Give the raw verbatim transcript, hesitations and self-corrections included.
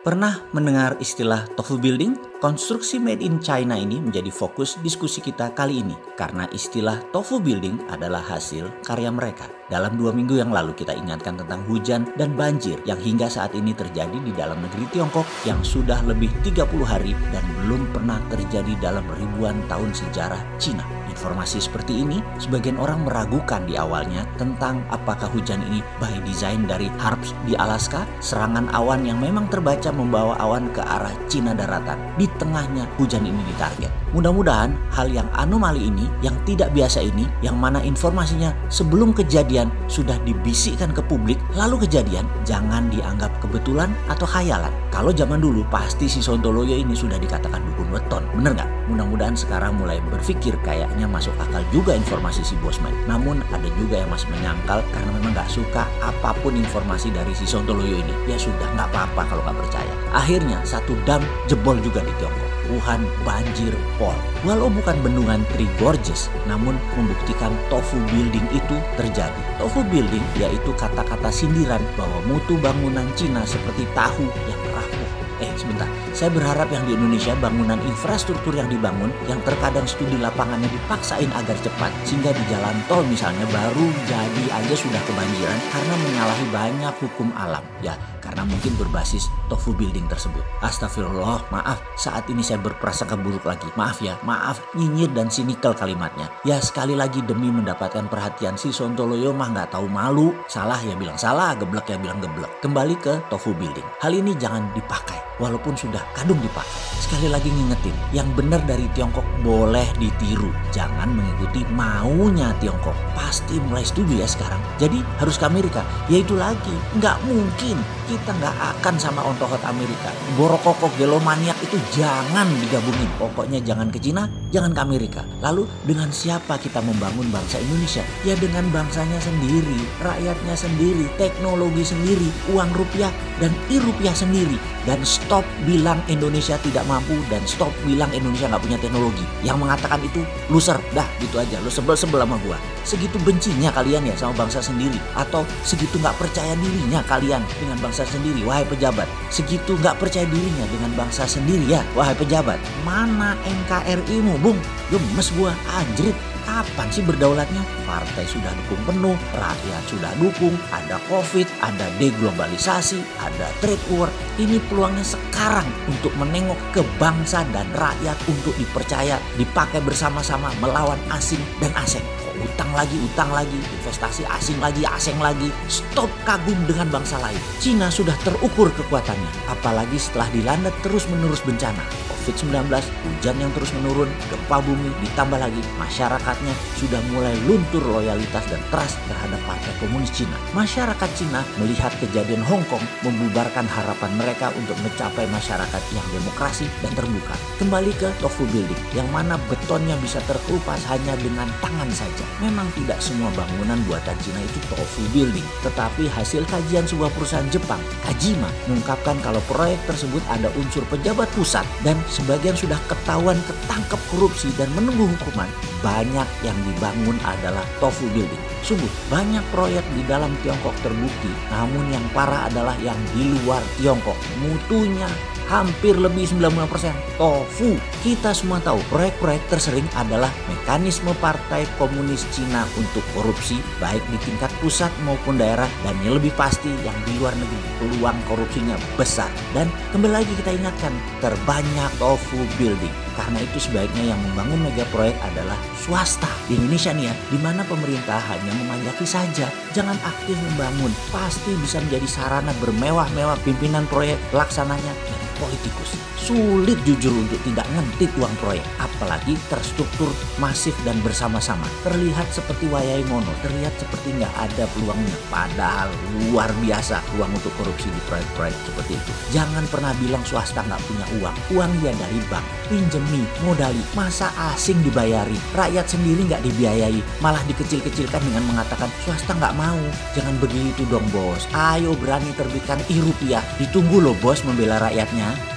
Pernah mendengar istilah tofu building? Konstruksi made in China ini menjadi fokus diskusi kita kali ini karena istilah tofu building adalah hasil karya mereka. Dalam dua minggu yang lalu kita ingatkan tentang hujan dan banjir yang hingga saat ini terjadi di dalam negeri Tiongkok yang sudah lebih tiga puluh hari dan belum pernah terjadi dalam ribuan tahun sejarah Cina. Informasi seperti ini sebagian orang meragukan di awalnya tentang apakah hujan ini by design dari Harps di Alaska, serangan awan yang memang terbaca membawa awan ke arah Cina daratan. Di tengahnya hujan ini ditarget. Mudah-mudahan hal yang anomali ini, yang tidak biasa ini, yang mana informasinya sebelum kejadian sudah dibisikkan ke publik, lalu kejadian, jangan dianggap kebetulan atau khayalan. Kalau zaman dulu pasti si Sontoloyo ini sudah dikatakan dukun weton, bener nggak? Mudah-mudahan sekarang mulai berpikir kayaknya masuk akal juga informasi si Bosman. Namun ada juga yang masih menyangkal karena memang nggak suka apapun informasi dari si Sontoloyo ini. Ya sudah, nggak apa-apa kalau nggak percaya. Akhirnya satu dam jebol juga di Tiongkok. Wuhan banjir pol. Walau bukan bendungan Three Gorges, namun membuktikan tofu building itu terjadi. Tofu building yaitu kata-kata sindiran bahwa mutu bangunan Cina seperti tahu yang rapuh. Eh sebentar, saya berharap yang di Indonesia bangunan infrastruktur yang dibangun yang terkadang studi lapangannya dipaksain agar cepat sehingga di jalan tol misalnya baru jadi aja sudah kebanjiran karena menyalahi banyak hukum alam. Ya, karena mungkin berbasis tofu building tersebut. Astagfirullah, maaf saat ini saya berprasangka buruk lagi. Maaf ya, maaf nyinyir dan sinikal kalimatnya. Ya sekali lagi demi mendapatkan perhatian si Sontoloyo mah nggak tahu malu. Salah ya bilang salah, geblek ya bilang geblek. Kembali ke tofu building. Hal ini jangan dipakai walaupun sudah kadung dipakai. Sekali lagi ngingetin, yang benar dari Tiongkok boleh ditiru. Jangan mengikuti maunya Tiongkok. Pasti mulai setuju ya sekarang. Jadi harus ke Amerika. Ya itu lagi, nggak mungkin kita nggak akan sama ontohot Amerika. Borokokok gelomaniak itu jangan digabungin. Pokoknya jangan ke Cina, jangan ke Amerika. Lalu dengan siapa kita membangun bangsa Indonesia? Ya dengan bangsanya sendiri, rakyatnya sendiri, teknologi sendiri, uang rupiah dan i-rupiah sendiri. Dan stop bilang Indonesia tidak mampu dan stop bilang Indonesia nggak punya teknologi. Yang mengatakan itu loser, dah gitu aja. Lo sebel-sebel sama gua. Segitu bencinya kalian ya sama bangsa sendiri, atau segitu nggak percaya dirinya kalian dengan bangsa sendiri, wahai pejabat. Segitu nggak percaya dirinya dengan bangsa sendiri ya, wahai pejabat. Mana N K R I-mu, Bung? Gemes gua, anjrit. Kapan sih berdaulatnya? Partai sudah dukung penuh, rakyat sudah dukung, ada covid, ada deglobalisasi, ada trade war. Ini peluangnya sekarang untuk menengok ke bangsa dan rakyat untuk dipercaya, dipakai bersama-sama melawan asing dan asing. Utang lagi, utang lagi, investasi asing lagi, asing lagi. Stop kagum dengan bangsa lain. Cina sudah terukur kekuatannya, apalagi setelah dilanda terus-menerus bencana. covid sembilan belas, hujan yang terus menurun, gempa bumi, ditambah lagi masyarakatnya sudah mulai luntur loyalitas dan trust terhadap Partai Komunis Cina. Masyarakat Cina melihat kejadian Hong Kong membubarkan harapan mereka untuk mencapai masyarakat yang demokrasi dan terbuka. Kembali ke tofu building, yang mana betonnya bisa terkelupas hanya dengan tangan saja. Memang tidak semua bangunan buatan Cina itu tofu building, tetapi hasil kajian sebuah perusahaan Jepang, Kajima, mengungkapkan kalau proyek tersebut ada unsur pejabat pusat dan sebagian sudah ketahuan ketangkep korupsi dan menunggu hukuman. Banyak yang dibangun adalah tofu building. Sungguh banyak proyek di dalam Tiongkok terbukti, namun yang parah adalah yang di luar Tiongkok. Mutunya hampir lebih sembilan puluh persen tofu. Kita semua tahu proyek-proyek tersering adalah mekanisme Partai Komunis Cina untuk korupsi baik di tingkat pusat maupun daerah, dan yang lebih pasti yang di luar negeri peluang korupsinya besar. Dan kembali lagi kita ingatkan, terbanyak tofu building. Karena itu sebaiknya yang membangun mega proyek adalah swasta. Di Indonesia nih ya, di mana pemerintah hanya memanjaki saja, jangan aktif membangun. Pasti bisa menjadi sarana bermewah-mewah pimpinan proyek, laksananya dari politikus. Sulit jujur untuk tidak ngentit uang proyek, apalagi terstruktur masif dan bersama-sama. Terlihat seperti wayai mono, terlihat seperti nggak ada peluangnya. Padahal luar biasa uang untuk korupsi di proyek-proyek seperti itu. Jangan pernah bilang swasta nggak punya uang. Uang ya dari bank, pinjemi, modali. Masa asing dibayari, rakyat sendiri nggak dibiayai, malah dikecil-kecilkan dengan mengatakan swasta nggak mau. Jangan begitu dong bos. Ayo berani terbitkan i-rupiah. Ditunggu loh bos membela rakyatnya.